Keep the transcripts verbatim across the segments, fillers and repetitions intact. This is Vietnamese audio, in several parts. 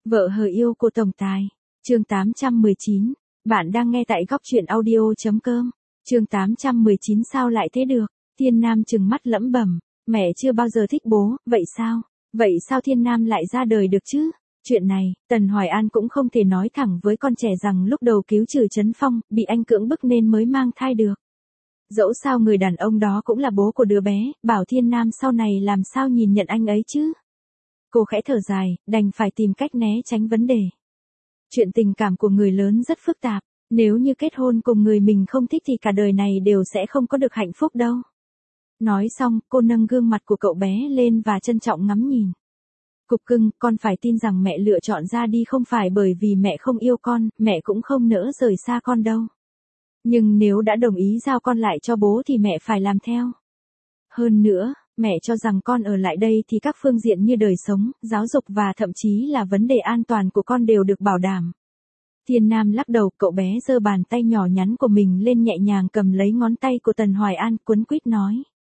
Vợ hờ yêu của tổng tài. Chương tám trăm mười chín. Bạn đang nghe tại góc truyện audio chấm com. Chương tám trăm mười chín sao lại thế được? Thiên Nam trừng mắt lẩm bẩm, mẹ chưa bao giờ thích bố, vậy sao? Vậy sao Thiên Nam lại ra đời được chứ? Chuyện này, Tần Hoài An cũng không thể nói thẳng với con trẻ rằng lúc đầu cứu trừ Trấn Phong, bị anh cưỡng bức nên mới mang thai được. Dẫu sao người đàn ông đó cũng là bố của đứa bé, bảo Thiên Nam sau này làm sao nhìn nhận anh ấy chứ? Cô khẽ thở dài, đành phải tìm cách né tránh vấn đề. Chuyện tình cảm của người lớn rất phức tạp, nếu như kết hôn cùng người mình không thích thì cả đời này đều sẽ không có được hạnh phúc đâu. Nói xong, cô nâng gương mặt của cậu bé lên và trân trọng ngắm nhìn. Cục cưng, con phải tin rằng mẹ lựa chọn ra đi không phải bởi vì mẹ không yêu con, mẹ cũng không nỡ rời xa con đâu. Nhưng nếu đã đồng ý giao con lại cho bố thì mẹ phải làm theo. Hơn nữa, mẹ cho rằng con ở lại đây thì các phương diện như đời sống, giáo dục và thậm chí là vấn đề an toàn của con đều được bảo đảm. Thiên Nam lắc đầu, cậu bé giơ bàn tay nhỏ nhắn của mình lên nhẹ nhàng cầm lấy ngón tay của Tần Hoài An, quấn quýt nói.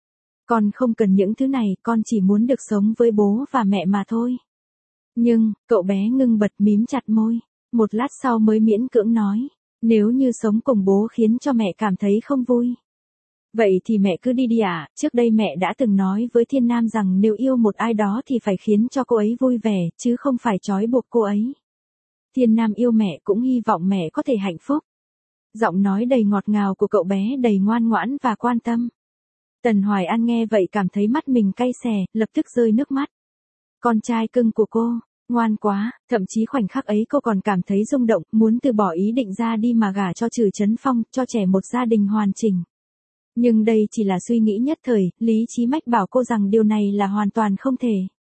Con không cần những thứ này, con chỉ muốn được sống với bố và mẹ mà thôi. Nhưng, cậu bé ngưng bật mím chặt môi, một lát sau mới miễn cưỡng nói, nếu như sống cùng bố khiến cho mẹ cảm thấy không vui. Vậy thì mẹ cứ đi đi ạ, à, trước đây mẹ đã từng nói với Thiên Nam rằng nếu yêu một ai đó thì phải khiến cho cô ấy vui vẻ, chứ không phải trói buộc cô ấy. Thiên Nam yêu mẹ cũng hy vọng mẹ có thể hạnh phúc. Giọng nói đầy ngọt ngào của cậu bé đầy ngoan ngoãn và quan tâm. Tần Hoài An nghe vậy cảm thấy mắt mình cay xè, lập tức rơi nước mắt. Con trai cưng của cô, ngoan quá, thậm chí khoảnh khắc ấy cô còn cảm thấy rung động, muốn từ bỏ ý định ra đi mà gả cho trừ Trấn Phong, cho trẻ một gia đình hoàn chỉnh. Nhưng đây chỉ là suy nghĩ nhất thời, lý trí mách bảo cô rằng điều này là hoàn toàn không thể.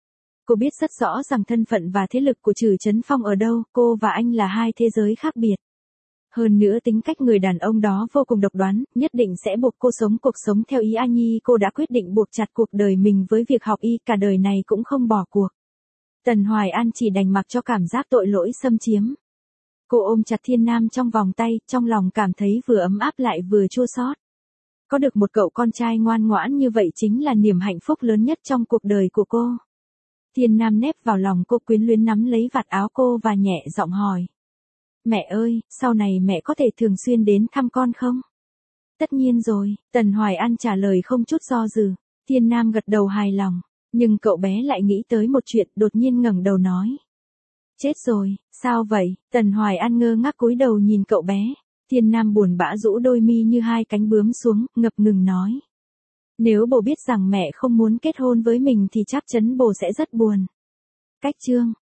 Cô biết rất rõ rằng thân phận và thế lực của trừ Trấn Phong ở đâu, cô và anh là hai thế giới khác biệt. Hơn nữa tính cách người đàn ông đó vô cùng độc đoán, nhất định sẽ buộc cô sống cuộc sống theo ý A Nhi, cô đã quyết định buộc chặt cuộc đời mình với việc học y, cả đời này cũng không bỏ cuộc. Tần Hoài An chỉ đành mặc cho cảm giác tội lỗi xâm chiếm. Cô ôm chặt Thiên Nam trong vòng tay, trong lòng cảm thấy vừa ấm áp lại vừa chua xót. Có được một cậu con trai ngoan ngoãn như vậy chính là niềm hạnh phúc lớn nhất trong cuộc đời của cô. Thiên Nam nép vào lòng cô, quyến luyến nắm lấy vạt áo cô và nhẹ giọng hỏi. Mẹ ơi, sau này mẹ có thể thường xuyên đến thăm con không? Tất nhiên rồi, Tần Hoài An trả lời không chút do dự. Thiên Nam gật đầu hài lòng, nhưng cậu bé lại nghĩ tới một chuyện, đột nhiên ngẩng đầu nói. Chết rồi, sao vậy? Tần Hoài An ngơ ngác cúi đầu nhìn cậu bé. Thiên Nam buồn bã rũ đôi mi như hai cánh bướm xuống, ngập ngừng nói. Nếu bố biết rằng mẹ không muốn kết hôn với mình thì chắc chắn bố sẽ rất buồn. Cách chương.